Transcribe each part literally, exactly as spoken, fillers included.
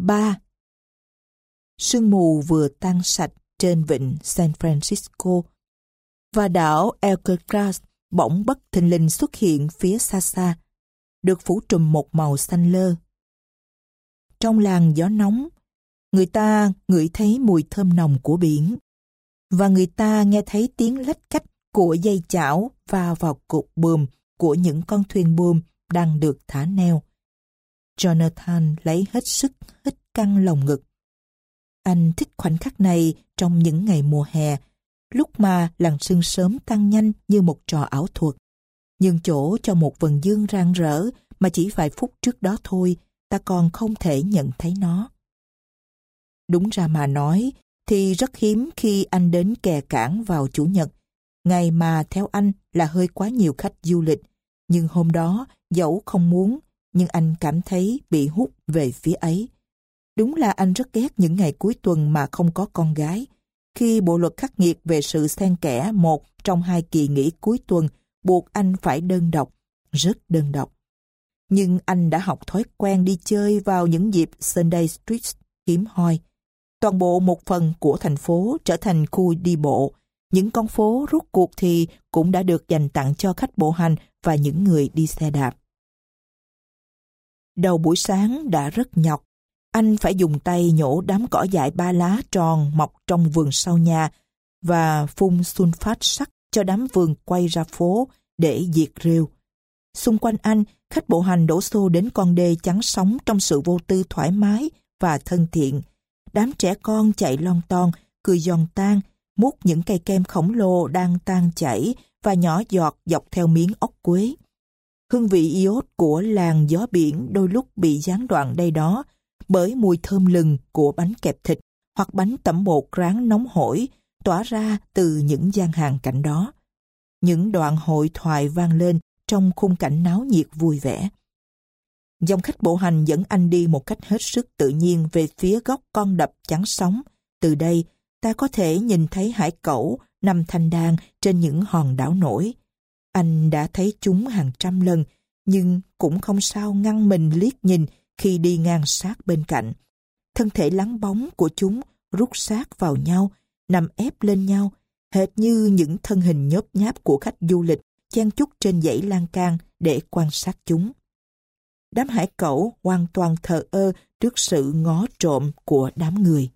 ba. Sương mù vừa tan sạch trên vịnh San Francisco và đảo Alcatraz bỗng bất thình lình xuất hiện phía xa xa, được phủ trùm một màu xanh lơ. Trong làn gió nóng, người ta ngửi thấy mùi thơm nồng của biển và người ta nghe thấy tiếng lách cách của dây chảo va vào cột buồm của những con thuyền buồm đang được thả neo. Jonathan lấy hết sức hít căng lồng ngực. Anh thích khoảnh khắc này trong những ngày mùa hè, lúc mà làn sương sớm tăng nhanh như một trò ảo thuật, nhường chỗ cho một vầng dương rạng rỡ mà chỉ vài phút trước đó thôi ta còn không thể nhận thấy nó. Đúng ra mà nói thì rất hiếm khi anh đến kè cảng vào Chủ nhật, ngày mà theo anh là hơi quá nhiều khách du lịch, nhưng hôm đó dẫu không muốn, nhưng anh cảm thấy bị hút về phía ấy. Đúng là anh rất ghét những ngày cuối tuần mà không có con gái, khi bộ luật khắc nghiệt về sự xen kẽ một trong hai kỳ nghỉ cuối tuần buộc anh phải đơn độc, rất đơn độc. Nhưng anh đã học thói quen đi chơi vào những dịp Sunday Street hiếm hoi. Toàn bộ một phần của thành phố trở thành khu đi bộ. Những con phố rốt cuộc thì cũng đã được dành tặng cho khách bộ hành và những người đi xe đạp. Đầu buổi sáng đã rất nhọc. Anh phải dùng tay nhổ đám cỏ dại ba lá tròn mọc trong vườn sau nhà và phun sunfat sắt cho đám vườn quay ra phố để diệt rêu. Xung quanh anh, khách bộ hành đổ xô đến con đê chắn sóng trong sự vô tư thoải mái và thân thiện. Đám trẻ con chạy lon ton, cười giòn tan, mút những cây kem khổng lồ đang tan chảy và nhỏ giọt dọc theo miếng ốc quế. Hương vị iốt của làng gió biển đôi lúc bị gián đoạn đây đó bởi mùi thơm lừng của bánh kẹp thịt hoặc bánh tẩm bột rán nóng hổi tỏa ra từ những gian hàng cạnh đó. Những đoạn hội thoại vang lên trong khung cảnh náo nhiệt vui vẻ. Dòng khách bộ hành dẫn anh đi một cách hết sức tự nhiên về phía góc con đập chắn sóng. Từ đây, ta có thể nhìn thấy hải cẩu nằm thanh đàn trên những hòn đảo nổi. Anh đã thấy chúng hàng trăm lần, nhưng cũng không sao ngăn mình liếc nhìn khi đi ngang sát bên cạnh. Thân thể lắng bóng của chúng rút sát vào nhau, nằm ép lên nhau, hệt như những thân hình nhốp nháp của khách du lịch chen chúc trên dãy lan can để quan sát chúng. Đám hải cẩu hoàn toàn thờ ơ trước sự ngó trộm của đám người.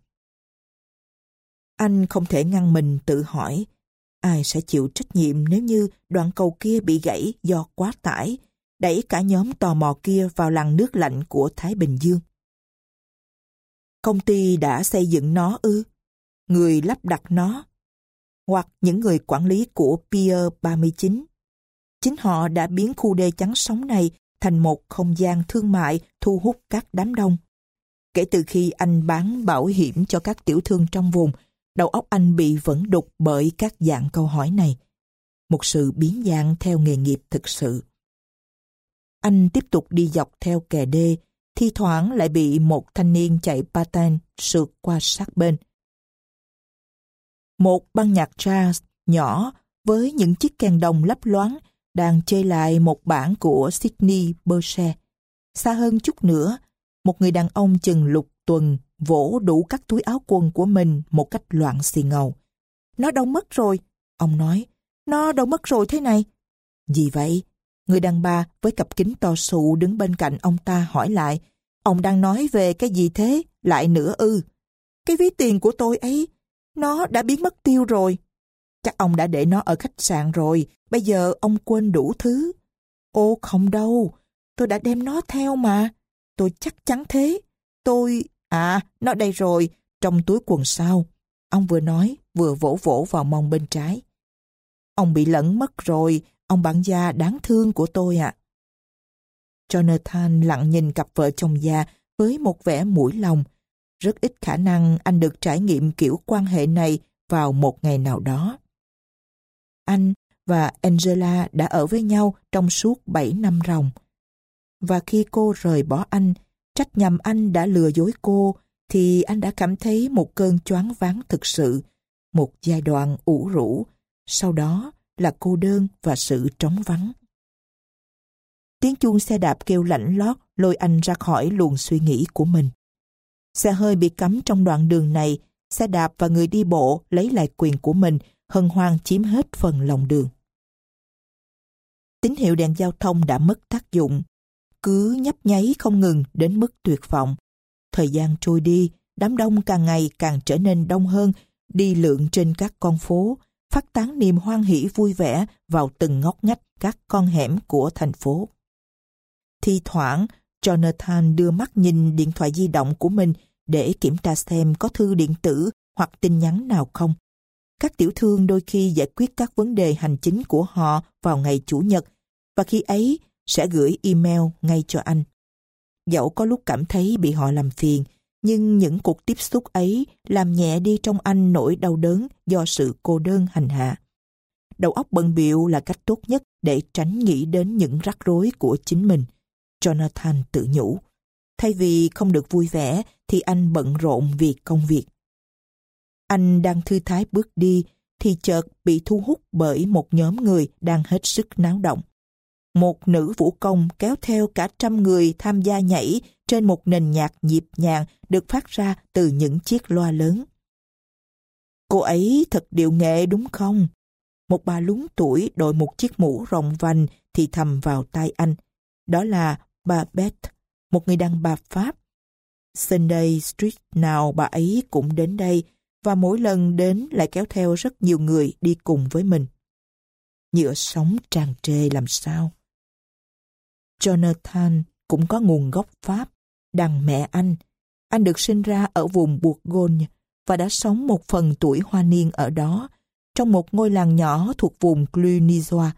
Anh không thể ngăn mình tự hỏi, ai sẽ chịu trách nhiệm nếu như đoạn cầu kia bị gãy do quá tải, đẩy cả nhóm tò mò kia vào làn nước lạnh của Thái Bình Dương? Công ty đã xây dựng nó ư? Người lắp đặt nó? Hoặc những người quản lý của Pier ba mươi chín? Chính họ đã biến khu đê chắn sóng này thành một không gian thương mại thu hút các đám đông. Kể từ khi anh bán bảo hiểm cho các tiểu thương trong vùng, đầu óc anh bị vẩn đục bởi các dạng câu hỏi này. Một sự biến dạng theo nghề nghiệp thực sự. Anh tiếp tục đi dọc theo kè đê, thi thoảng lại bị một thanh niên chạy patin sượt qua sát bên. Một ban nhạc jazz nhỏ với những chiếc kèn đồng lấp loáng đang chơi lại một bản của Sidney Bechet. Xa hơn chút nữa, một người đàn ông chừng lục tuần vỗ đủ các túi áo quần của mình một cách loạn xì ngầu. Nó đâu mất rồi, ông nói. Nó đâu mất rồi thế này. Gì vậy? Người đàn bà với cặp kính to sụ đứng bên cạnh ông ta hỏi lại. Ông đang nói về cái gì thế? Lại nữa ư? Cái ví tiền của tôi ấy, nó đã biến mất tiêu rồi. Chắc ông đã để nó ở khách sạn rồi, bây giờ ông quên đủ thứ. Ô không đâu, tôi đã đem nó theo mà. Tôi chắc chắn thế. Tôi... À, nó đây rồi, trong túi quần sau. Ông vừa nói, vừa vỗ vỗ vào mông bên trái. Ông bị lẫn mất rồi, ông bạn già đáng thương của tôi ạ. À. Jonathan lặng nhìn cặp vợ chồng già với một vẻ mũi lòng. Rất ít khả năng anh được trải nghiệm kiểu quan hệ này vào một ngày nào đó. Anh và Angela đã ở với nhau trong suốt bảy năm ròng. Và khi cô rời bỏ anh, trách nhầm anh đã lừa dối cô, thì anh đã cảm thấy một cơn choáng váng thực sự, một giai đoạn ủ rũ, sau đó là cô đơn và sự trống vắng. Tiếng chuông xe đạp kêu lạnh lót lôi anh ra khỏi luồng suy nghĩ của mình. Xe hơi bị cấm trong đoạn đường này, xe đạp và người đi bộ lấy lại quyền của mình, hân hoan chiếm hết phần lòng đường. Tín hiệu đèn giao thông đã mất tác dụng, cứ nhấp nháy không ngừng đến mức tuyệt vọng. Thời gian trôi đi, đám đông càng ngày càng trở nên đông hơn, đi lượn trên các con phố, phát tán niềm hoan hỉ vui vẻ vào từng ngóc ngách các con hẻm của thành phố. Thi thoảng, Jonathan đưa mắt nhìn điện thoại di động của mình để kiểm tra xem có thư điện tử hoặc tin nhắn nào không. Các tiểu thương đôi khi giải quyết các vấn đề hành chính của họ vào ngày Chủ nhật, và khi ấy sẽ gửi email ngay cho anh. Dẫu có lúc cảm thấy bị họ làm phiền, nhưng những cuộc tiếp xúc ấy làm nhẹ đi trong anh nỗi đau đớn do sự cô đơn hành hạ. Đầu óc bận bịu là cách tốt nhất để tránh nghĩ đến những rắc rối của chính mình, Jonathan tự nhủ. Thay vì không được vui vẻ thì anh bận rộn vì công việc. Anh đang thư thái bước đi thì chợt bị thu hút bởi một nhóm người đang hết sức náo động. Một nữ vũ công kéo theo cả trăm người tham gia nhảy trên một nền nhạc nhịp nhàng được phát ra từ những chiếc loa lớn. Cô ấy thật điệu nghệ đúng không? Một bà lún tuổi đội một chiếc mũ rộng vành thì thầm vào tai anh. Đó là bà Beth, một người đàn bà Pháp. Sunday Street nào bà ấy cũng đến đây, và mỗi lần đến lại kéo theo rất nhiều người đi cùng với mình. Nhựa sống tràn trề làm sao? Jonathan cũng có nguồn gốc Pháp, đằng mẹ anh. Anh được sinh ra ở vùng Bourgogne và đã sống một phần tuổi hoa niên ở đó, trong một ngôi làng nhỏ thuộc vùng Cluny-Niçois.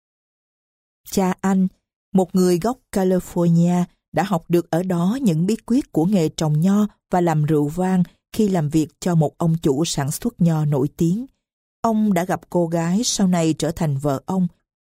Cha anh, một người gốc California, đã học được ở đó những bí quyết của nghề trồng nho và làm rượu vang khi làm việc cho một ông chủ sản xuất nho nổi tiếng. Ông đã gặp cô gái sau này trở thành vợ ông.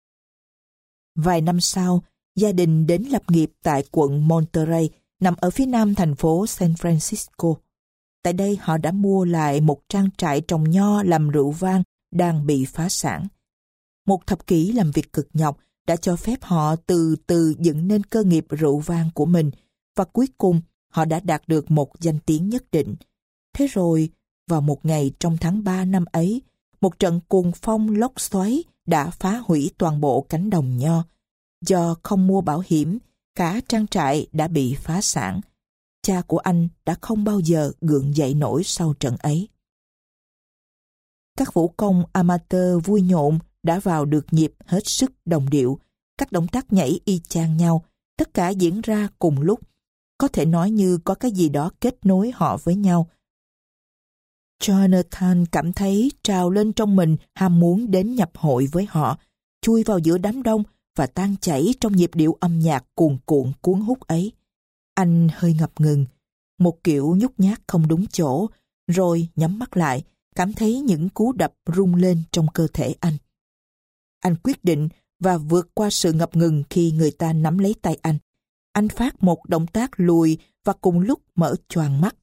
Vài năm sau, gia đình đến lập nghiệp tại quận Monterey, nằm ở phía nam thành phố San Francisco. Tại đây họ đã mua lại một trang trại trồng nho làm rượu vang đang bị phá sản. Một thập kỷ làm việc cực nhọc đã cho phép họ từ từ dựng nên cơ nghiệp rượu vang của mình, và cuối cùng họ đã đạt được một danh tiếng nhất định. Thế rồi, vào một ngày trong tháng ba năm ấy, một trận cuồng phong lốc xoáy đã phá hủy toàn bộ cánh đồng nho. Do không mua bảo hiểm, cả trang trại đã bị phá sản. Cha của anh đã không bao giờ gượng dậy nổi sau trận ấy. Các vũ công amateur vui nhộn đã vào được nhịp hết sức đồng điệu. Các động tác nhảy y chang nhau, tất cả diễn ra cùng lúc. Có thể nói như có cái gì đó kết nối họ với nhau. Jonathan cảm thấy trào lên trong mình ham muốn đến nhập hội với họ, chui vào giữa đám đông và tan chảy trong nhịp điệu âm nhạc cuồn cuộn cuốn hút ấy. Anh hơi ngập ngừng, một kiểu nhút nhát không đúng chỗ, rồi nhắm mắt lại, cảm thấy những cú đập rung lên trong cơ thể anh. Anh quyết định và vượt qua sự ngập ngừng khi người ta nắm lấy tay anh. Anh phát một động tác lùi và cùng lúc mở choàng mắt.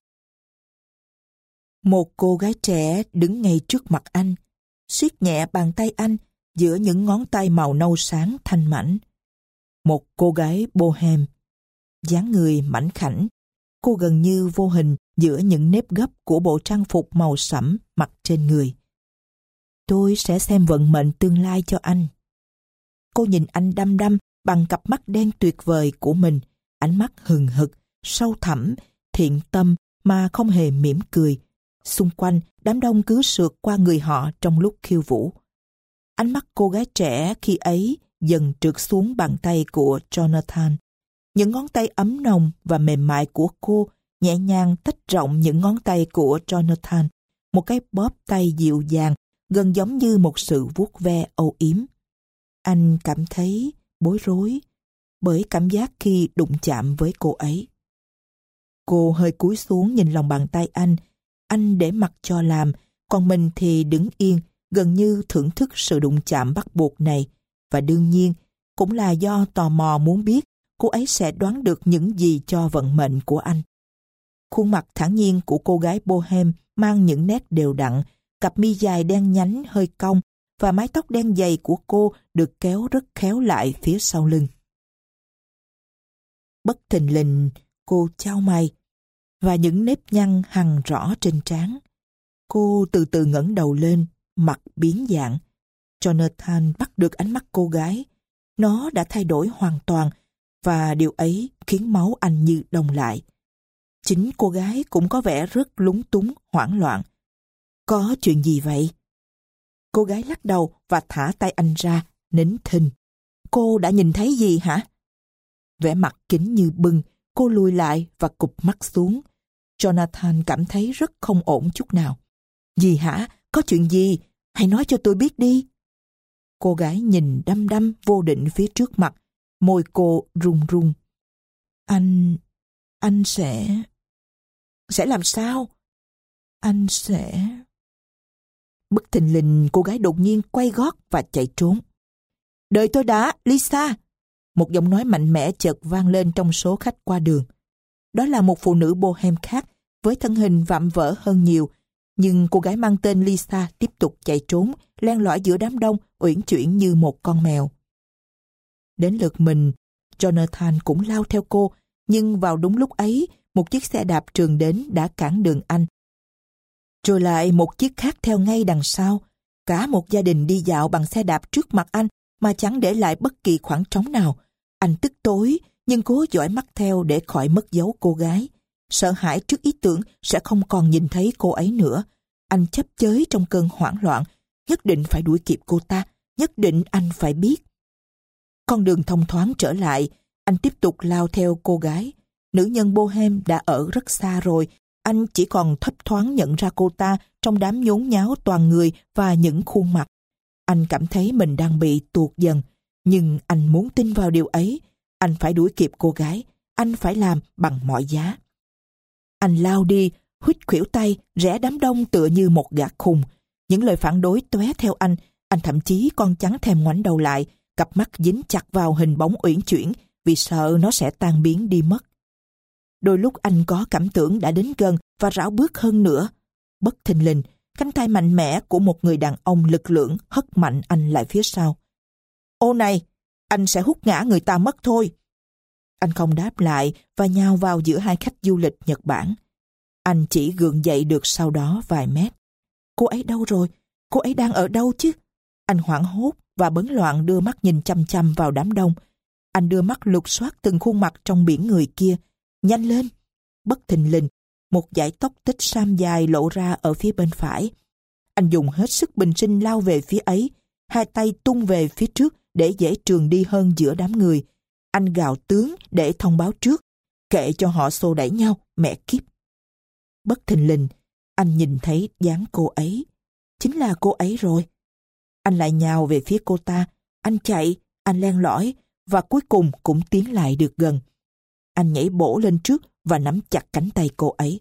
Một cô gái trẻ đứng ngay trước mặt anh, siết nhẹ bàn tay anh giữa những ngón tay màu nâu sáng thanh mảnh. Một cô gái bohem, dáng người mảnh khảnh, cô gần như vô hình giữa những nếp gấp của bộ trang phục màu sẫm mặc trên người. Tôi sẽ xem vận mệnh tương lai cho anh. Cô nhìn anh đăm đăm bằng cặp mắt đen tuyệt vời của mình, ánh mắt hừng hực, sâu thẳm, thiện tâm mà không hề mỉm cười. Xung quanh, đám đông cứ sượt qua người họ trong lúc khiêu vũ. Ánh mắt cô gái trẻ khi ấy dần trượt xuống bàn tay của Jonathan. Những ngón tay ấm nồng và mềm mại của cô nhẹ nhàng tách rộng những ngón tay của Jonathan, một cái bóp tay dịu dàng, gần giống như một sự vuốt ve âu yếm. Anh cảm thấy bối rối bởi cảm giác khi đụng chạm với cô ấy. Cô hơi cúi xuống nhìn lòng bàn tay anh. Anh để mặc cho làm, còn mình thì đứng yên, gần như thưởng thức sự đụng chạm bắt buộc này. Và đương nhiên, cũng là do tò mò muốn biết cô ấy sẽ đoán được những gì cho vận mệnh của anh. Khuôn mặt thản nhiên của cô gái bohem mang những nét đều đặn, cặp mi dài đen nhánh hơi cong và mái tóc đen dày của cô được kéo rất khéo lại phía sau lưng. Bất thình lình, cô chau mày. và những nếp nhăn hằn rõ trên trán. Cô từ từ ngẩng đầu lên, mặt biến dạng. Jonathan bắt được ánh mắt cô gái. Nó đã thay đổi hoàn toàn, và điều ấy khiến máu anh như đông lại. Chính cô gái cũng có vẻ rất lúng túng, hoảng loạn. Có chuyện gì vậy? Cô gái lắc đầu và thả tay anh ra, nín thinh. Cô đã nhìn thấy gì hả? Vẻ mặt kín như bưng, cô lùi lại và cụp mắt xuống. Jonathan cảm thấy rất không ổn chút nào. Gì hả? Có chuyện gì? Hãy nói cho tôi biết đi. Cô gái nhìn đăm đăm vô định phía trước mặt. Môi cô run run. Anh... anh sẽ... Sẽ làm sao? Anh sẽ... Bất thình lình cô gái đột nhiên quay gót và chạy trốn. Đợi tôi đã, Lisa! Một giọng nói mạnh mẽ chợt vang lên trong số khách qua đường. Đó là một phụ nữ bohem khác với thân hình vạm vỡ hơn nhiều. Nhưng cô gái mang tên Lisa tiếp tục chạy trốn, len lỏi giữa đám đông, uyển chuyển như một con mèo. Đến lượt mình, Jonathan cũng lao theo cô, nhưng vào đúng lúc ấy, một chiếc xe đạp trườn đến đã cản đường anh. Rồi lại một chiếc khác theo ngay đằng sau. Cả một gia đình đi dạo bằng xe đạp trước mặt anh mà chẳng để lại bất kỳ khoảng trống nào. Anh tức tối, nhưng cố dõi mắt theo để khỏi mất dấu cô gái. Sợ hãi trước ý tưởng sẽ không còn nhìn thấy cô ấy nữa. Anh chấp chới trong cơn hoảng loạn. Nhất định phải đuổi kịp cô ta. Nhất định anh phải biết. Con đường thông thoáng trở lại. Anh tiếp tục lao theo cô gái. Nữ nhân bohem đã ở rất xa rồi. Anh chỉ còn thấp thoáng nhận ra cô ta trong đám nhốn nháo toàn người và những khuôn mặt. Anh cảm thấy mình đang bị tuột dần. Nhưng anh muốn tin vào điều ấy. Anh phải đuổi kịp cô gái. Anh phải làm bằng mọi giá. Anh lao đi, huýt khuỷu tay, rẽ đám đông tựa như một gã khùng. Những lời phản đối tóe theo anh. Anh thậm chí còn chẳng thèm ngoảnh đầu lại. Cặp mắt dính chặt vào hình bóng uyển chuyển vì sợ nó sẽ tan biến đi mất. Đôi lúc anh có cảm tưởng đã đến gần và rảo bước hơn nữa. Bất thình lình, cánh tay mạnh mẽ của một người đàn ông lực lưỡng hất mạnh anh lại phía sau. Ô này, anh sẽ hút ngã người ta mất thôi. Anh không đáp lại và nhào vào giữa hai khách du lịch Nhật Bản. Anh chỉ gượng dậy được sau đó vài mét. Cô ấy đâu rồi? Cô ấy đang ở đâu chứ? Anh hoảng hốt và bấn loạn đưa mắt nhìn chăm chăm vào đám đông. Anh đưa mắt lục soát từng khuôn mặt trong biển người kia. Nhanh lên! Bất thình lình, một dải tóc tích sam dài lộ ra ở phía bên phải. Anh dùng hết sức bình sinh lao về phía ấy, hai tay tung về phía trước để dễ trường đi hơn giữa đám người. Anh gào tướng để thông báo trước, kệ cho họ xô đẩy nhau, mẹ kiếp. Bất thình lình, anh nhìn thấy dáng cô ấy. Chính là cô ấy rồi. Anh lại nhào về phía cô ta. Anh chạy, anh len lỏi và cuối cùng cũng tiến lại được gần. Anh nhảy bổ lên trước và nắm chặt cánh tay cô ấy.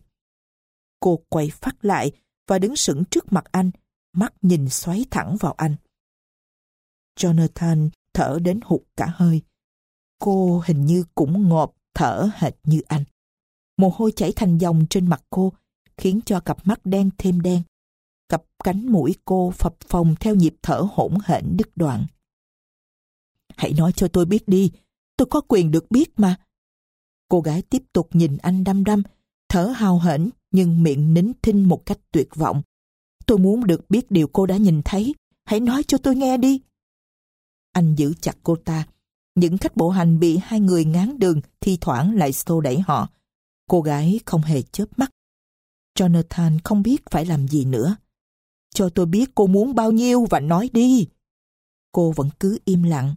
Cô quay phắt lại và đứng sững trước mặt anh, mắt nhìn xoáy thẳng vào anh. Jonathan thở đến hụt cả hơi. Cô hình như cũng ngộp thở hệt như anh. Mồ hôi chảy thành dòng trên mặt cô, khiến cho cặp mắt đen thêm đen. Cặp cánh mũi cô phập phồng theo nhịp thở hỗn hển đứt đoạn. Hãy nói cho tôi biết đi, tôi có quyền được biết mà. Cô gái tiếp tục nhìn anh đăm đăm, thở hào hển nhưng miệng nín thinh một cách tuyệt vọng. Tôi muốn được biết điều cô đã nhìn thấy, hãy nói cho tôi nghe đi. Anh giữ chặt cô ta. Những khách bộ hành bị hai người ngáng đường thi thoảng lại xô đẩy họ. Cô gái không hề chớp mắt. Jonathan không biết phải làm gì nữa. Cho tôi biết cô muốn bao nhiêu và nói đi. Cô vẫn cứ im lặng.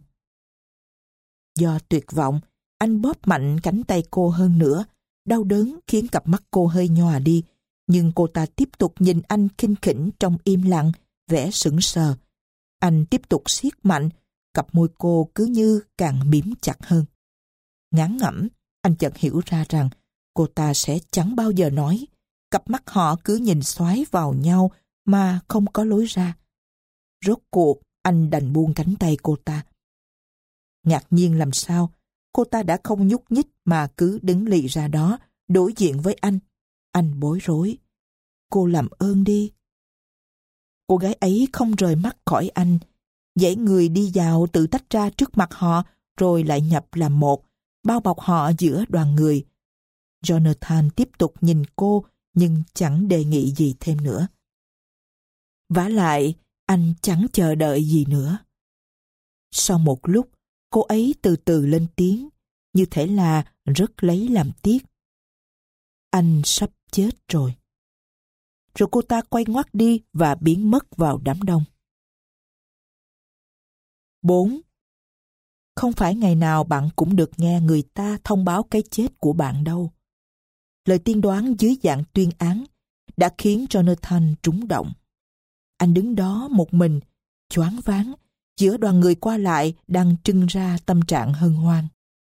Do tuyệt vọng, anh bóp mạnh cánh tay cô hơn nữa. Đau đớn khiến cặp mắt cô hơi nhòa đi. Nhưng cô ta tiếp tục nhìn anh khinh khỉnh trong im lặng, vẻ sững sờ. Anh tiếp tục siết mạnh, cặp môi cô cứ như càng mím chặt hơn. Ngán ngẩm, anh chợt hiểu ra rằng cô ta sẽ chẳng bao giờ nói. Cặp mắt họ cứ nhìn xoáy vào nhau mà không có lối ra. Rốt cuộc, anh đành buông cánh tay cô ta. Ngạc nhiên làm sao, cô ta đã không nhúc nhích mà cứ đứng lì ra đó, đối diện với anh. Anh bối rối. Cô làm ơn đi. Cô gái ấy không rời mắt khỏi anh. Dãy người đi vào tự tách ra trước mặt họ, rồi lại nhập làm một, bao bọc họ giữa đoàn người. Jonathan tiếp tục nhìn cô nhưng chẳng đề nghị gì thêm nữa. Vả lại, anh chẳng chờ đợi gì nữa. Sau một lúc, cô ấy từ từ lên tiếng, như thể là rất lấy làm tiếc. Anh sắp chết rồi. Rồi cô ta quay ngoắt đi và biến mất vào đám đông. bốn. Không phải ngày nào bạn cũng được nghe người ta thông báo cái chết của bạn đâu. Lời tiên đoán dưới dạng tuyên án đã khiến Jonathan trúng động. Anh đứng đó một mình, choáng váng, giữa đoàn người qua lại đang trưng ra tâm trạng hân hoan.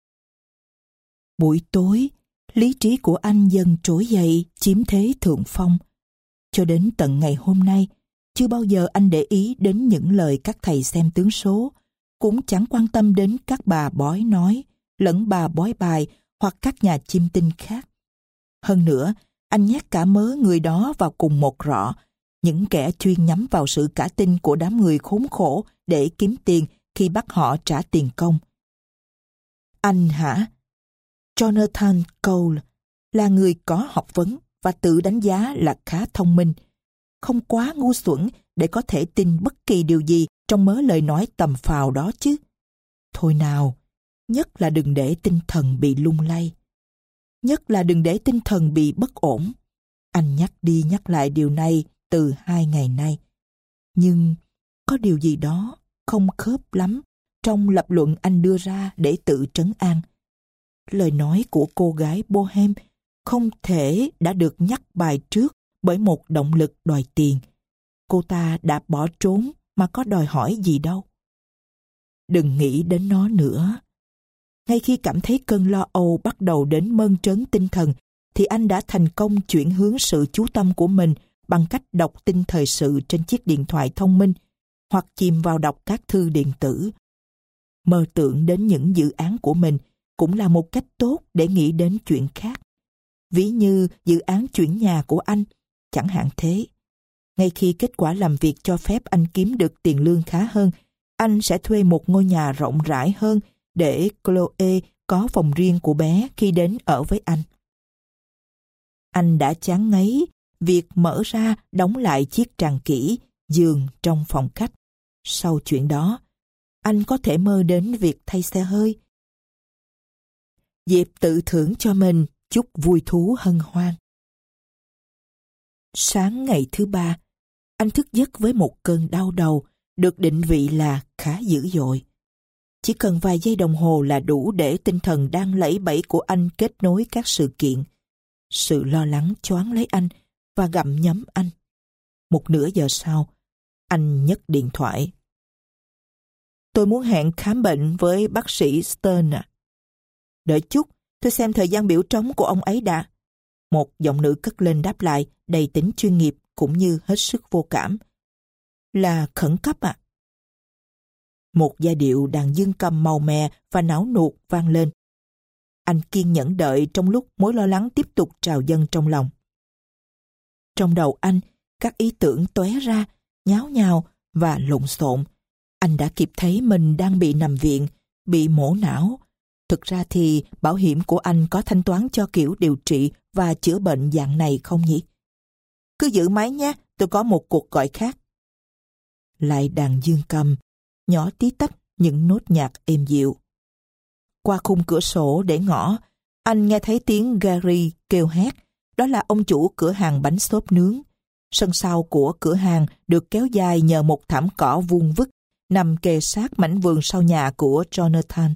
Buổi tối, lý trí của anh dần trỗi dậy, chiếm thế thượng phong. Cho đến tận ngày hôm nay, chưa bao giờ anh để ý đến những lời các thầy xem tướng số, cũng chẳng quan tâm đến các bà bói nói, lẫn bà bói bài hoặc các nhà chiêm tinh khác. Hơn nữa, anh nhét cả mớ người đó vào cùng một rọ, những kẻ chuyên nhắm vào sự cả tin của đám người khốn khổ để kiếm tiền khi bắt họ trả tiền công. Anh hả? Jonathan Cole là người có học vấn và tự đánh giá là khá thông minh, không quá ngu xuẩn để có thể tin bất kỳ điều gì trong mớ lời nói tầm phào đó chứ. Thôi nào, nhất là đừng để tinh thần bị lung lay. Nhất là đừng để tinh thần bị bất ổn. Anh nhắc đi nhắc lại điều này từ hai ngày nay. Nhưng có điều gì đó không khớp lắm trong lập luận anh đưa ra để tự trấn an. Lời nói của cô gái Bohem không thể đã được nhắc bài trước bởi một động lực đòi tiền. Cô ta đã bỏ trốn mà có đòi hỏi gì đâu. Đừng nghĩ đến nó nữa. Ngay khi cảm thấy cơn lo âu bắt đầu đến mơn trớn tinh thần, thì anh đã thành công chuyển hướng sự chú tâm của mình bằng cách đọc tin thời sự trên chiếc điện thoại thông minh hoặc chìm vào đọc các thư điện tử. Mơ tưởng đến những dự án của mình cũng là một cách tốt để nghĩ đến chuyện khác. Ví như dự án chuyển nhà của anh, chẳng hạn thế. Ngay khi kết quả làm việc cho phép anh kiếm được tiền lương khá hơn, anh sẽ thuê một ngôi nhà rộng rãi hơn để Chloe có phòng riêng của bé khi đến ở với anh. Anh đã chán ngấy việc mở ra đóng lại chiếc tràn kỹ giường trong phòng khách. Sau chuyện đó, anh có thể mơ đến việc thay xe hơi. Dịp tự thưởng cho mình chút vui thú hân hoan. Sáng ngày thứ ba, anh thức giấc với một cơn đau đầu được định vị là khá dữ dội. Chỉ cần vài giây đồng hồ là đủ để tinh thần đang lẫy bẫy của anh kết nối các sự kiện. Sự lo lắng choáng lấy anh và gặm nhấm anh. Một nửa giờ sau, anh nhấc điện thoại. Tôi muốn hẹn khám bệnh với bác sĩ Stern ạ. À. Đợi chút, tôi xem thời gian biểu trống của ông ấy đã. Một giọng nữ cất lên đáp lại đầy tính chuyên nghiệp cũng như hết sức vô cảm. Là khẩn cấp ạ. À? Một giai điệu đàn dương cầm màu mè và náo nuột vang lên. Anh kiên nhẫn đợi trong lúc mối lo lắng tiếp tục trào dâng trong lòng. Trong đầu anh, các ý tưởng tóe ra, nháo nhào và lộn xộn. Anh đã kịp thấy mình đang bị nằm viện, bị mổ não. Thực ra thì bảo hiểm của anh có thanh toán cho kiểu điều trị và chữa bệnh dạng này không nhỉ? Cứ giữ máy nhé, tôi có một cuộc gọi khác. Lại đàn dương cầm, nhỏ tí tách những nốt nhạc êm dịu. Qua khung cửa sổ để ngõ, anh nghe thấy tiếng Gary kêu hét. Đó là ông chủ cửa hàng bánh xốp nướng. Sân sau của cửa hàng được kéo dài nhờ một thảm cỏ vuông vức nằm kề sát mảnh vườn sau nhà của Jonathan.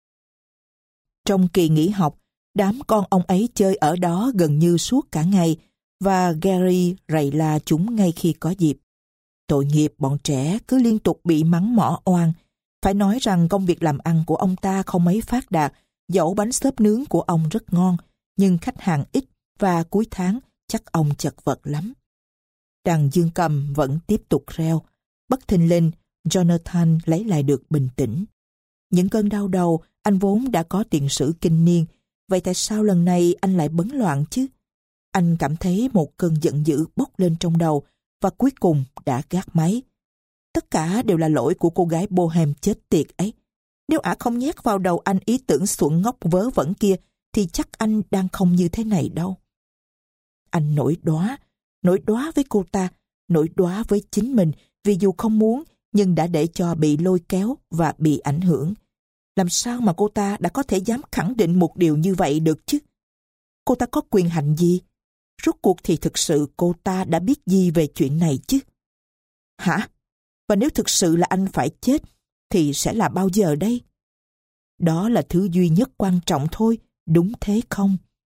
Trong kỳ nghỉ học, đám con ông ấy chơi ở đó gần như suốt cả ngày và Gary rầy la chúng ngay khi có dịp. Tội nghiệp bọn trẻ cứ liên tục bị mắng mỏ oan. Phải nói rằng công việc làm ăn của ông ta không mấy phát đạt, dẫu bánh xốp nướng của ông rất ngon, nhưng khách hàng ít và cuối tháng chắc ông chật vật lắm. Đàn dương cầm vẫn tiếp tục reo. Bất thình lình, Jonathan lấy lại được bình tĩnh. Những cơn đau đầu, anh vốn đã có tiền sử kinh niên, vậy tại sao lần này anh lại bấn loạn chứ? Anh cảm thấy một cơn giận dữ bốc lên trong đầu và cuối cùng đã gác máy. Tất cả đều là lỗi của cô gái Bohem chết tiệt ấy. Nếu ả không nhét vào đầu anh ý tưởng xuẩn ngốc vớ vẩn kia, thì chắc anh đang không như thế này đâu. Anh nổi đoá, nổi đoá với cô ta, nổi đoá với chính mình vì dù không muốn nhưng đã để cho bị lôi kéo và bị ảnh hưởng. Làm sao mà cô ta đã có thể dám khẳng định một điều như vậy được chứ? Cô ta có quyền hành gì? Rốt cuộc thì thực sự cô ta đã biết gì về chuyện này chứ? Hả? Và nếu thực sự là anh phải chết, thì sẽ là bao giờ đây? Đó là thứ duy nhất quan trọng thôi, đúng thế không?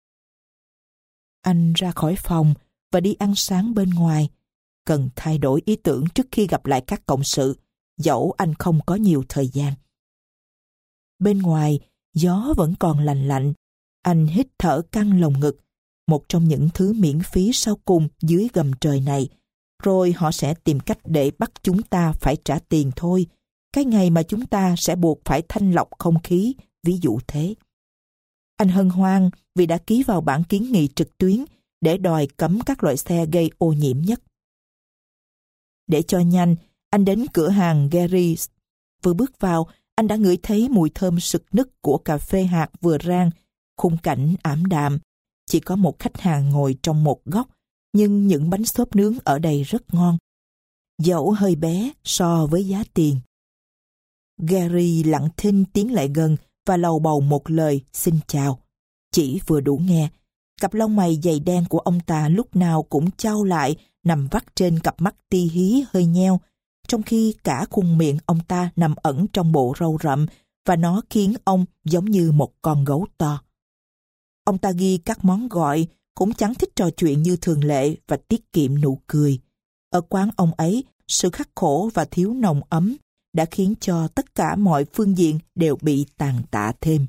Anh ra khỏi phòng và đi ăn sáng bên ngoài. Cần thay đổi ý tưởng trước khi gặp lại các cộng sự, dẫu anh không có nhiều thời gian. Bên ngoài, gió vẫn còn lành lạnh. Anh hít thở căng lồng ngực, một trong những thứ miễn phí sau cùng dưới gầm trời này. Rồi họ sẽ tìm cách để bắt chúng ta phải trả tiền thôi. Cái ngày mà chúng ta sẽ buộc phải thanh lọc không khí, ví dụ thế. Anh hân hoan vì đã ký vào bản kiến nghị trực tuyến để đòi cấm các loại xe gây ô nhiễm nhất. Để cho nhanh, anh đến cửa hàng Gary's. Vừa bước vào, anh đã ngửi thấy mùi thơm sực nức của cà phê hạt vừa rang. Khung cảnh ảm đạm, chỉ có một khách hàng ngồi trong một góc, nhưng những bánh xốp nướng ở đây rất ngon, dẫu hơi bé so với giá tiền. Gary lặng thinh tiến lại gần và lầu bầu một lời xin chào. Chỉ vừa đủ nghe, cặp lông mày dày đen của ông ta lúc nào cũng chau lại, nằm vắt trên cặp mắt ti hí hơi nheo, trong khi cả khuôn miệng ông ta nằm ẩn trong bộ râu rậm và nó khiến ông giống như một con gấu to. Ông ta ghi các món gọi, cũng chẳng thích trò chuyện như thường lệ và tiết kiệm nụ cười. Ở quán ông ấy, sự khắc khổ và thiếu nồng ấm đã khiến cho tất cả mọi phương diện đều bị tàn tạ thêm.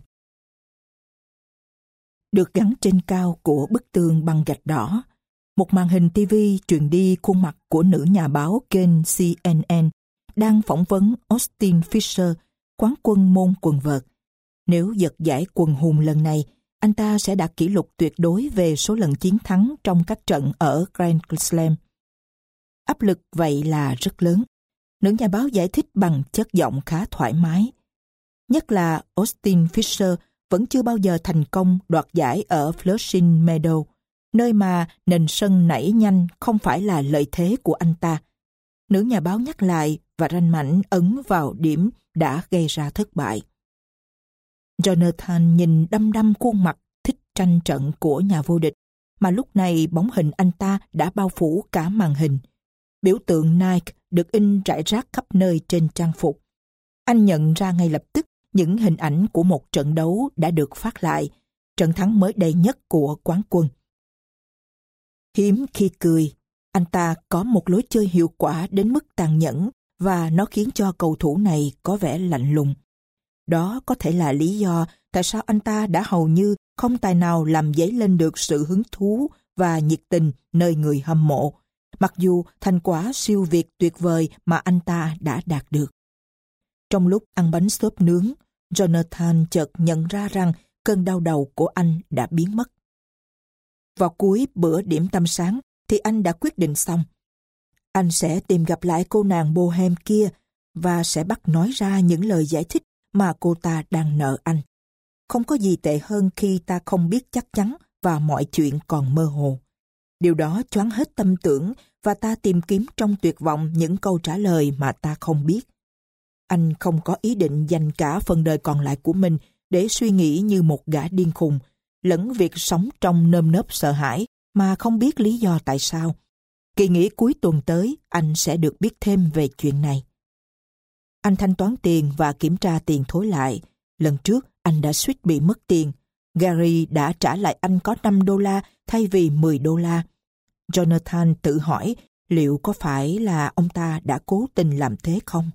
Được gắn trên cao của bức tường bằng gạch đỏ, một màn hình ti vi truyền đi khuôn mặt của nữ nhà báo kênh C N N đang phỏng vấn Austin Fisher, quán quân môn quần vợt. Nếu giật giải quần hùng lần này, anh ta sẽ đạt kỷ lục tuyệt đối về số lần chiến thắng trong các trận ở Grand Slam. Áp lực vậy là rất lớn. Nữ nhà báo giải thích bằng chất giọng khá thoải mái. Nhất là Austin Fisher vẫn chưa bao giờ thành công đoạt giải ở Flushing Meadow, nơi mà nền sân nảy nhanh không phải là lợi thế của anh ta. Nữ nhà báo nhắc lại và ranh mãnh ấn vào điểm đã gây ra thất bại. Jonathan nhìn đăm đăm khuôn mặt thích tranh trận của nhà vô địch, mà lúc này bóng hình anh ta đã bao phủ cả màn hình. Biểu tượng Nike được in rải rác khắp nơi trên trang phục. Anh nhận ra ngay lập tức những hình ảnh của một trận đấu đã được phát lại, trận thắng mới đây nhất của quán quân. Hiếm khi cười, anh ta có một lối chơi hiệu quả đến mức tàn nhẫn và nó khiến cho cầu thủ này có vẻ lạnh lùng. Đó có thể là lý do tại sao anh ta đã hầu như không tài nào làm dấy lên được sự hứng thú và nhiệt tình nơi người hâm mộ, mặc dù thành quả siêu việt tuyệt vời mà anh ta đã đạt được. Trong lúc ăn bánh xốp nướng, Jonathan chợt nhận ra rằng cơn đau đầu của anh đã biến mất. Vào cuối bữa điểm tâm sáng thì anh đã quyết định xong. Anh sẽ tìm gặp lại cô nàng Bohem kia và sẽ bắt nói ra những lời giải thích mà cô ta đang nợ anh. Không có gì tệ hơn khi ta không biết chắc chắn và mọi chuyện còn mơ hồ. Điều đó choáng hết tâm tưởng và ta tìm kiếm trong tuyệt vọng những câu trả lời mà ta không biết. Anh không có ý định dành cả phần đời còn lại của mình để suy nghĩ như một gã điên khùng, lẫn việc sống trong nơm nớp sợ hãi mà không biết lý do tại sao. Kỳ nghỉ cuối tuần tới, anh sẽ được biết thêm về chuyện này. Anh thanh toán tiền và kiểm tra tiền thối lại. Lần trước, anh đã suýt bị mất tiền. Gary đã trả lại anh có năm đô la thay vì mười đô la. Jonathan tự hỏi liệu có phải là ông ta đã cố tình làm thế không?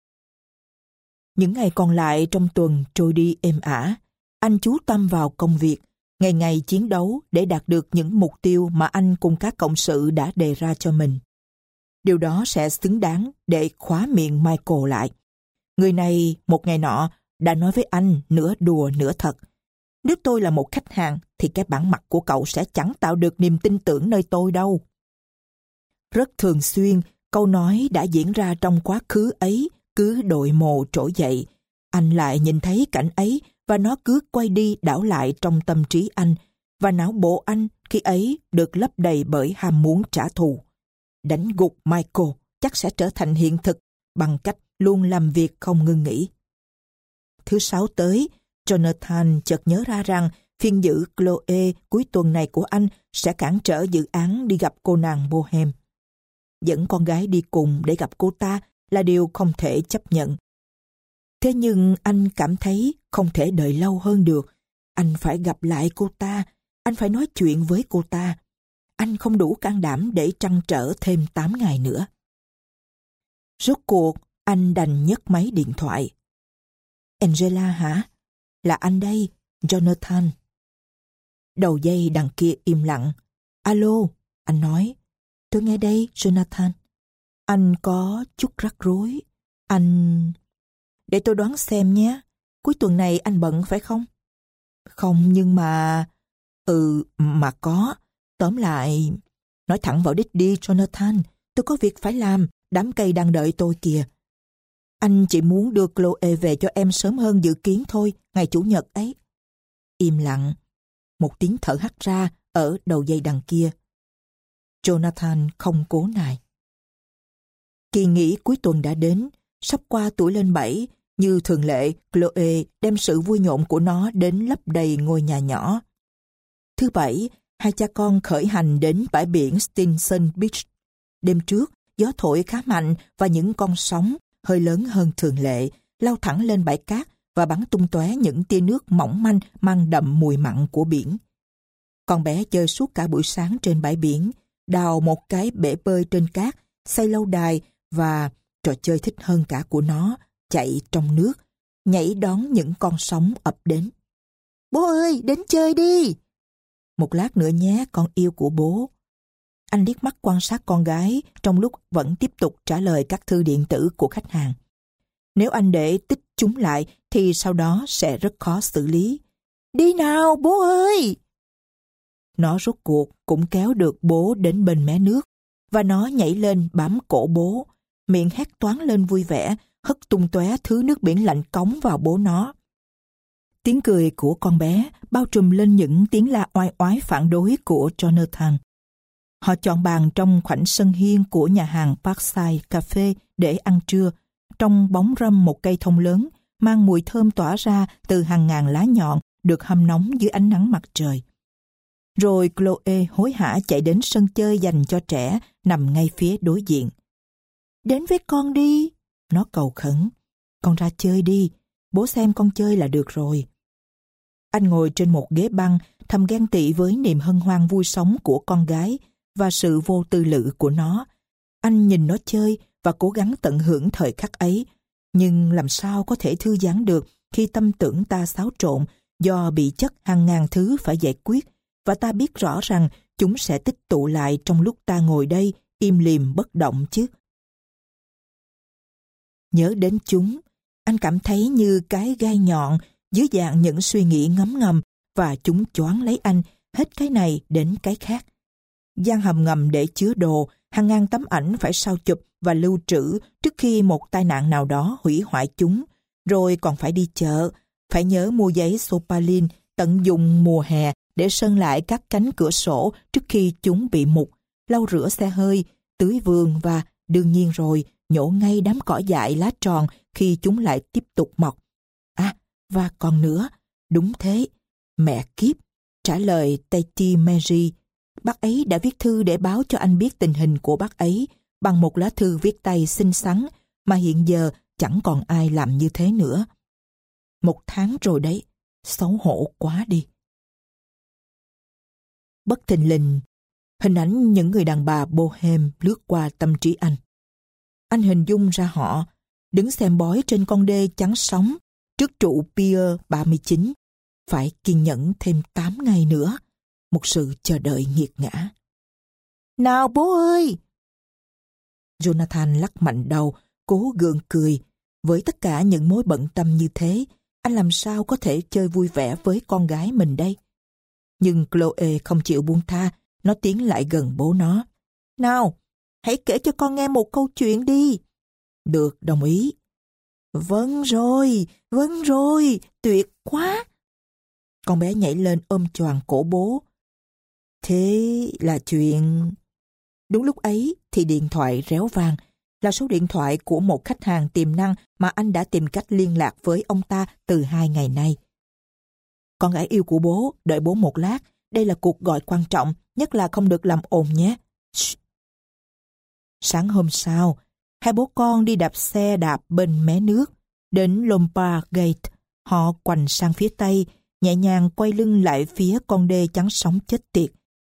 Những ngày còn lại trong tuần trôi đi êm ả. Anh chú tâm vào công việc, ngày ngày chiến đấu để đạt được những mục tiêu mà anh cùng các cộng sự đã đề ra cho mình. Điều đó sẽ xứng đáng để khóa miệng Michael lại. Người này một ngày nọ đã nói với anh nửa đùa nửa thật. Nếu tôi là một khách hàng thì cái bản mặt của cậu sẽ chẳng tạo được niềm tin tưởng nơi tôi đâu. Rất thường xuyên, câu nói đã diễn ra trong quá khứ ấy cứ đội mồ trỗi dậy. Anh lại nhìn thấy cảnh ấy và nó cứ quay đi đảo lại trong tâm trí anh, và não bộ anh khi ấy được lấp đầy bởi ham muốn trả thù. Đánh gục Michael chắc sẽ trở thành hiện thực bằng cách luôn làm việc không ngưng nghỉ. Thứ sáu tới, Jonathan chợt nhớ ra rằng phiên giữ Chloe cuối tuần này của anh sẽ cản trở dự án đi gặp cô nàng Bohem. Dẫn con gái đi cùng để gặp cô ta là điều không thể chấp nhận. Thế nhưng anh cảm thấy không thể đợi lâu hơn được. Anh phải gặp lại cô ta, anh phải nói chuyện với cô ta. Anh không đủ can đảm để trăn trở thêm tám ngày nữa. Rốt cuộc, anh đành nhấc máy điện thoại. Angela hả? Là anh đây, Jonathan. Đầu dây đằng kia im lặng. Alo, anh nói. Tôi nghe đây, Jonathan. Anh có chút rắc rối. Anh... Để tôi đoán xem nhé. Cuối tuần này anh bận phải không? Không, nhưng mà... Ừ, mà có. Tóm lại... Nói thẳng vào đích đi, Jonathan. Tôi có việc phải làm. Đám cây đang đợi tôi kìa. Anh chỉ muốn đưa Chloe về cho em sớm hơn dự kiến thôi, ngày Chủ nhật ấy. Im lặng. Một tiếng thở hắt ra ở đầu dây đằng kia. Jonathan không cố nài. Kỳ nghỉ cuối tuần đã đến, sắp qua tuổi lên bảy, như thường lệ, Chloe đem sự vui nhộn của nó đến lấp đầy ngôi nhà nhỏ. Thứ bảy, hai cha con khởi hành đến bãi biển Stinson Beach. Đêm trước, gió thổi khá mạnh và những con sóng hơi lớn hơn thường lệ lao thẳng lên bãi cát và bắn tung tóe những tia nước mỏng manh mang đậm mùi mặn của biển. Con bé chơi suốt cả buổi sáng trên bãi biển, đào một cái bể bơi trên cát, xây lâu đài và trò chơi thích hơn cả của nó, chạy trong nước, nhảy đón những con sóng ập đến. Bố ơi, đến chơi đi! Một lát nữa nhé, con yêu của bố. Anh liếc mắt quan sát con gái trong lúc vẫn tiếp tục trả lời các thư điện tử của khách hàng. Nếu anh để tích chúng lại thì sau đó sẽ rất khó xử lý. Đi nào, bố ơi! Nó rốt cuộc cũng kéo được bố đến bên mé nước, và nó nhảy lên bám cổ bố, miệng hét toáng lên vui vẻ, hất tung tóe thứ nước biển lạnh cống vào bố nó. Tiếng cười của con bé bao trùm lên những tiếng la oai oái phản đối của Jonathan. Họ chọn bàn trong khoảnh sân hiên của nhà hàng Parkside Cafe để ăn trưa, trong bóng râm một cây thông lớn, mang mùi thơm tỏa ra từ hàng ngàn lá nhọn được hâm nóng dưới ánh nắng mặt trời. Rồi Chloe hối hả chạy đến sân chơi dành cho trẻ nằm ngay phía đối diện. Đến với con đi, nó cầu khẩn. Con ra chơi đi, bố xem con chơi là được rồi. Anh ngồi trên một ghế băng, thầm ghen tị với niềm hân hoan vui sống của con gái và sự vô tư lự của nó. Anh nhìn nó chơi và cố gắng tận hưởng thời khắc ấy, nhưng làm sao có thể thư giãn được khi tâm tưởng ta xáo trộn do bị chất hàng ngàn thứ phải giải quyết, và ta biết rõ rằng chúng sẽ tích tụ lại trong lúc ta ngồi đây im lìm bất động chứ. Nhớ đến chúng, anh cảm thấy như cái gai nhọn dưới dạng những suy nghĩ ngấm ngầm, và chúng choáng lấy anh hết cái này đến cái khác. Gian hầm ngầm để chứa đồ, hàng ngàn tấm ảnh phải sao chụp và lưu trữ trước khi một tai nạn nào đó hủy hoại chúng, rồi còn phải đi chợ, phải nhớ mua giấy sopalin, tận dụng mùa hè để sơn lại các cánh cửa sổ trước khi chúng bị mục, lau rửa xe hơi, tưới vườn và, đương nhiên rồi, nhổ ngay đám cỏ dại lá tròn khi chúng lại tiếp tục mọc. À, và còn nữa, đúng thế, mẹ kiếp, trả lời Tati Mary. Bác ấy đã viết thư để báo cho anh biết tình hình của bác ấy bằng một lá thư viết tay xinh xắn mà hiện giờ chẳng còn ai làm như thế nữa. Một tháng rồi đấy, xấu hổ quá đi. Bất thình lình, hình ảnh những người đàn bà bohem lướt qua tâm trí anh. Anh hình dung ra họ, đứng xem bói trên con đê chắn sóng, trước trụ Pier ba mươi chín, phải kiên nhẫn thêm tám ngày nữa, một sự chờ đợi nghiệt ngã. Nào bố ơi! Jonathan lắc mạnh đầu, cố gượng cười. Với tất cả những mối bận tâm như thế, anh làm sao có thể chơi vui vẻ với con gái mình đây? Nhưng Chloe không chịu buông tha, nó tiến lại gần bố nó. Nào, hãy kể cho con nghe một câu chuyện đi. Được, đồng ý. Vâng rồi, vâng rồi, tuyệt quá. Con bé nhảy lên ôm choàng cổ bố. Thế là chuyện... Đúng lúc ấy thì điện thoại réo vang, là số điện thoại của một khách hàng tiềm năng mà anh đã tìm cách liên lạc với ông ta từ hai ngày nay. Con gái yêu của bố, đợi bố một lát, đây là cuộc gọi quan trọng, nhất là không được làm ồn nhé. Shh. Sáng hôm sau, hai bố con đi đạp xe đạp bên mé nước, đến Lombard Gate. Họ quành sang phía tây, nhẹ nhàng quay lưng lại phía con đê chắn sóng chết tiệt.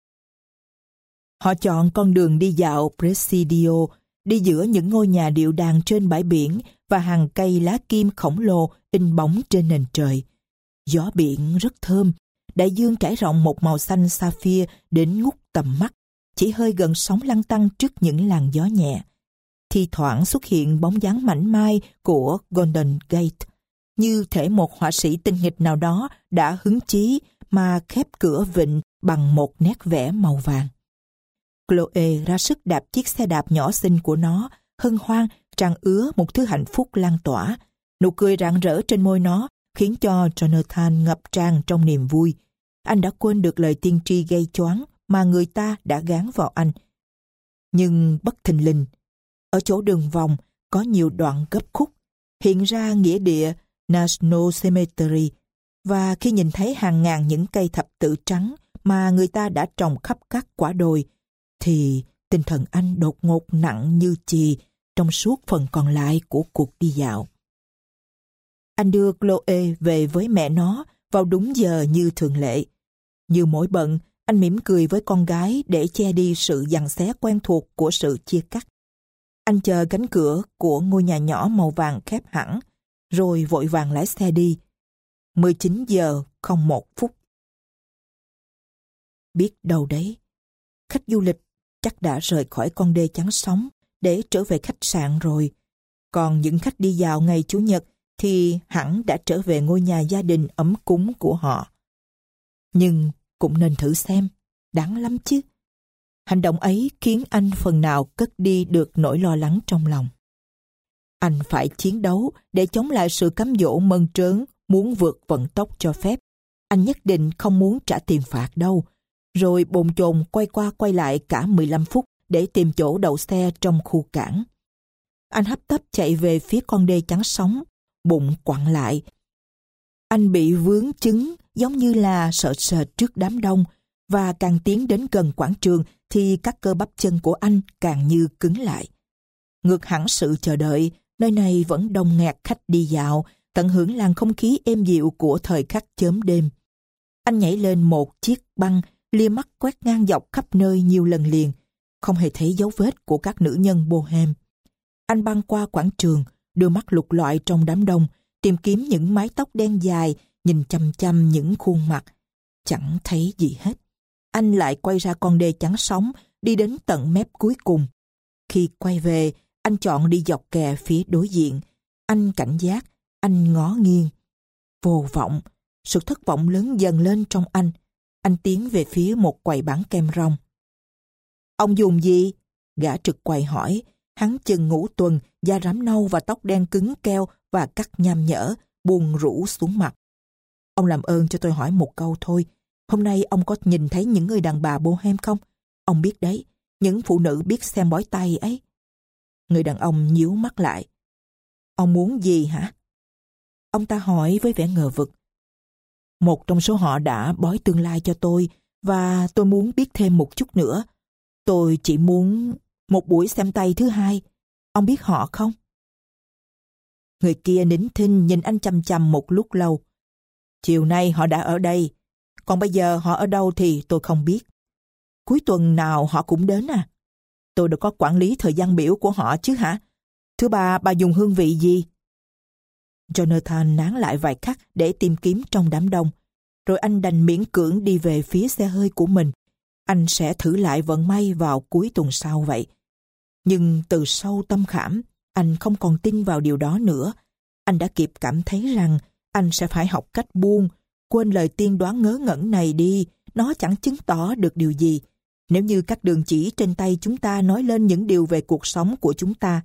Họ chọn con đường đi dạo Presidio, đi giữa những ngôi nhà điệu đàn trên bãi biển và hàng cây lá kim khổng lồ in bóng trên nền trời. Gió biển rất thơm, đại dương trải rộng một màu xanh sapphire đến ngút tầm mắt, chỉ hơi gần sóng lăn tăn trước những làn gió nhẹ. Thi thoảng xuất hiện bóng dáng mảnh mai của Golden Gate, như thể một họa sĩ tinh nghịch nào đó đã hứng chí mà khép cửa vịnh bằng một nét vẽ màu vàng. Chloe ra sức đạp chiếc xe đạp nhỏ xinh của nó, hân hoan, tràn ứa một thứ hạnh phúc lan tỏa. Nụ cười rạng rỡ trên môi nó khiến cho Jonathan ngập tràn trong niềm vui. Anh đã quên được lời tiên tri gây choáng mà người ta đã gán vào anh. Nhưng bất thình lình, ở chỗ đường vòng có nhiều đoạn gấp khúc, hiện ra nghĩa địa National Cemetery, và khi nhìn thấy hàng ngàn những cây thập tự trắng mà người ta đã trồng khắp các quả đồi, thì tinh thần anh đột ngột nặng như chì trong suốt phần còn lại của cuộc đi dạo. Anh đưa Chloe về với mẹ nó vào đúng giờ như thường lệ. Như mỗi bận, anh mỉm cười với con gái để che đi sự giằng xé quen thuộc của sự chia cắt. Anh chờ cánh cửa của ngôi nhà nhỏ màu vàng khép hẳn, rồi vội vàng lái xe đi. mười chín giờ không một phút. Biết đâu đấy, khách du lịch chắc đã rời khỏi con đê chắn sóng để trở về khách sạn rồi. Còn những khách đi dạo ngày Chủ nhật thì hẳn đã trở về ngôi nhà gia đình ấm cúng của họ. Nhưng cũng nên thử xem, đáng lắm chứ. Hành động ấy khiến anh phần nào cất đi được nỗi lo lắng trong lòng. Anh phải chiến đấu để chống lại sự cám dỗ mơn trớn muốn vượt vận tốc cho phép. Anh nhất định không muốn trả tiền phạt đâu. Rồi bồn chồn quay qua quay lại cả mười lăm phút để tìm chỗ đậu xe trong khu cảng. Anh hấp tấp chạy về phía con đê chắn sóng, bụng quặn lại. Anh bị vướng chứng giống như là sợ sệt trước đám đông, và càng tiến đến gần quảng trường thì các cơ bắp chân của anh càng như cứng lại. Ngược hẳn sự chờ đợi, nơi này vẫn đông nghẹt khách đi dạo, tận hưởng làn không khí êm dịu của thời khắc chớm đêm. Anh nhảy lên một chiếc băng, lia mắt quét ngang dọc khắp nơi nhiều lần liền, không hề thấy dấu vết của các nữ nhân bohem. Anh băng qua quảng trường, đưa mắt lục lọi trong đám đông, tìm kiếm những mái tóc đen dài, nhìn chăm chăm những khuôn mặt. Chẳng thấy gì hết. Anh lại quay ra con đê chắn sóng, đi đến tận mép cuối cùng. Khi quay về, anh chọn đi dọc kè phía đối diện. Anh cảnh giác, anh ngó nghiêng. Vô vọng, sự thất vọng lớn dần lên trong anh. Anh tiến về phía một quầy bán kem rong. Ông dùng gì? Gã trực quầy hỏi. Hắn chừng ngũ tuần, da rám nâu và tóc đen cứng keo và cắt nham nhở, buông rũ xuống mặt. Ông làm ơn cho tôi hỏi một câu thôi. Hôm nay ông có nhìn thấy những người đàn bà bohem không? Ông biết đấy, những phụ nữ biết xem bói tay ấy. Người đàn ông nhíu mắt lại. Ông muốn gì hả? Ông ta hỏi với vẻ ngờ vực. Một trong số họ đã bói tương lai cho tôi, và tôi muốn biết thêm một chút nữa. Tôi chỉ muốn một buổi xem tay thứ hai. Ông biết họ không? Người kia nín thinh nhìn anh chằm chằm một lúc lâu. Chiều nay họ đã ở đây, còn bây giờ họ ở đâu thì tôi không biết. Cuối tuần nào họ cũng đến à? Tôi đã có quản lý thời gian biểu của họ chứ hả? Thứ ba, bà dùng hương vị gì? Jonathan nán lại vài khắc để tìm kiếm trong đám đông. Rồi anh đành miễn cưỡng đi về phía xe hơi của mình. Anh sẽ thử lại vận may vào cuối tuần sau vậy. Nhưng từ sâu tâm khảm, anh không còn tin vào điều đó nữa. Anh đã kịp cảm thấy rằng anh sẽ phải học cách buông, quên lời tiên đoán ngớ ngẩn này đi. Nó chẳng chứng tỏ được điều gì. Nếu như các đường chỉ trên tay chúng ta nói lên những điều về cuộc sống của chúng ta,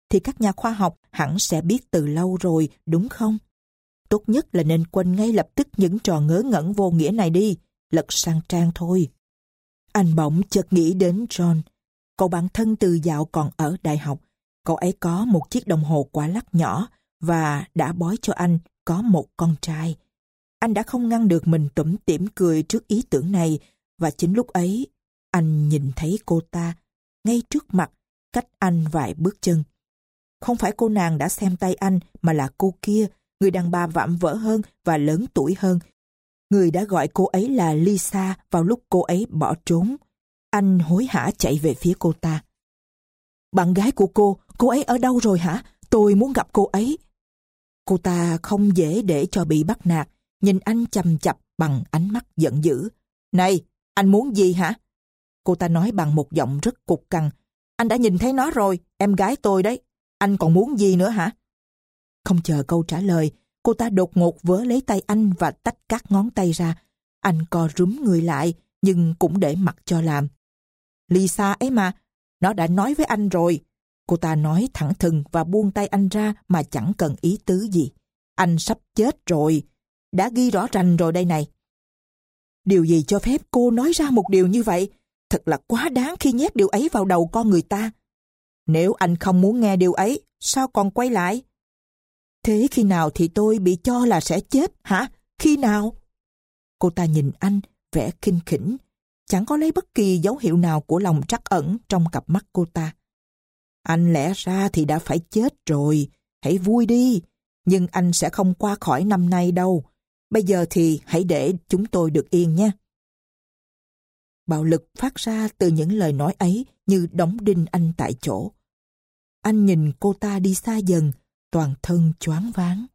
thì các nhà khoa học hẳn sẽ biết từ lâu rồi, đúng không? Tốt nhất là nên quên ngay lập tức những trò ngớ ngẩn vô nghĩa này đi, lật sang trang thôi. Anh bỗng chợt nghĩ đến John. Cậu bạn thân từ dạo còn ở đại học. Cậu ấy có một chiếc đồng hồ quả lắc nhỏ và đã bói cho anh có một con trai. Anh đã không ngăn được mình tủm tỉm cười trước ý tưởng này, và chính lúc ấy, anh nhìn thấy cô ta, ngay trước mặt, cách anh vài bước chân. Không phải cô nàng đã xem tay anh, mà là cô kia, người đàn bà vạm vỡ hơn và lớn tuổi hơn. Người đã gọi cô ấy là Lisa vào lúc cô ấy bỏ trốn. Anh hối hả chạy về phía cô ta. Bạn gái của cô, cô ấy ở đâu rồi hả? Tôi muốn gặp cô ấy. Cô ta không dễ để cho bị bắt nạt, nhìn anh chằm chặp bằng ánh mắt giận dữ. Này, anh muốn gì hả? Cô ta nói bằng một giọng rất cục cằn. Anh đã nhìn thấy nó rồi, em gái tôi đấy. Anh còn muốn gì nữa hả? Không chờ câu trả lời, cô ta đột ngột vớ lấy tay anh và tách các ngón tay ra. Anh co rúm người lại, nhưng cũng để mặc cho làm. Lisa ấy mà, nó đã nói với anh rồi. Cô ta nói thẳng thừng và buông tay anh ra mà chẳng cần ý tứ gì. Anh sắp chết rồi. Đã ghi rõ rành rồi đây này. Điều gì cho phép cô nói ra một điều như vậy? Thật là quá đáng khi nhét điều ấy vào đầu con người ta. Nếu anh không muốn nghe điều ấy, sao còn quay lại? Thế khi nào thì tôi bị cho là sẽ chết, hả? Khi nào? Cô ta nhìn anh, vẻ khinh khỉnh. Chẳng có lấy bất kỳ dấu hiệu nào của lòng trắc ẩn trong cặp mắt cô ta. Anh lẽ ra thì đã phải chết rồi. Hãy vui đi. Nhưng anh sẽ không qua khỏi năm nay đâu. Bây giờ thì hãy để chúng tôi được yên nhé. Bạo lực phát ra từ những lời nói ấy như đóng đinh anh tại chỗ. Anh nhìn cô ta đi xa dần, toàn thân choáng váng.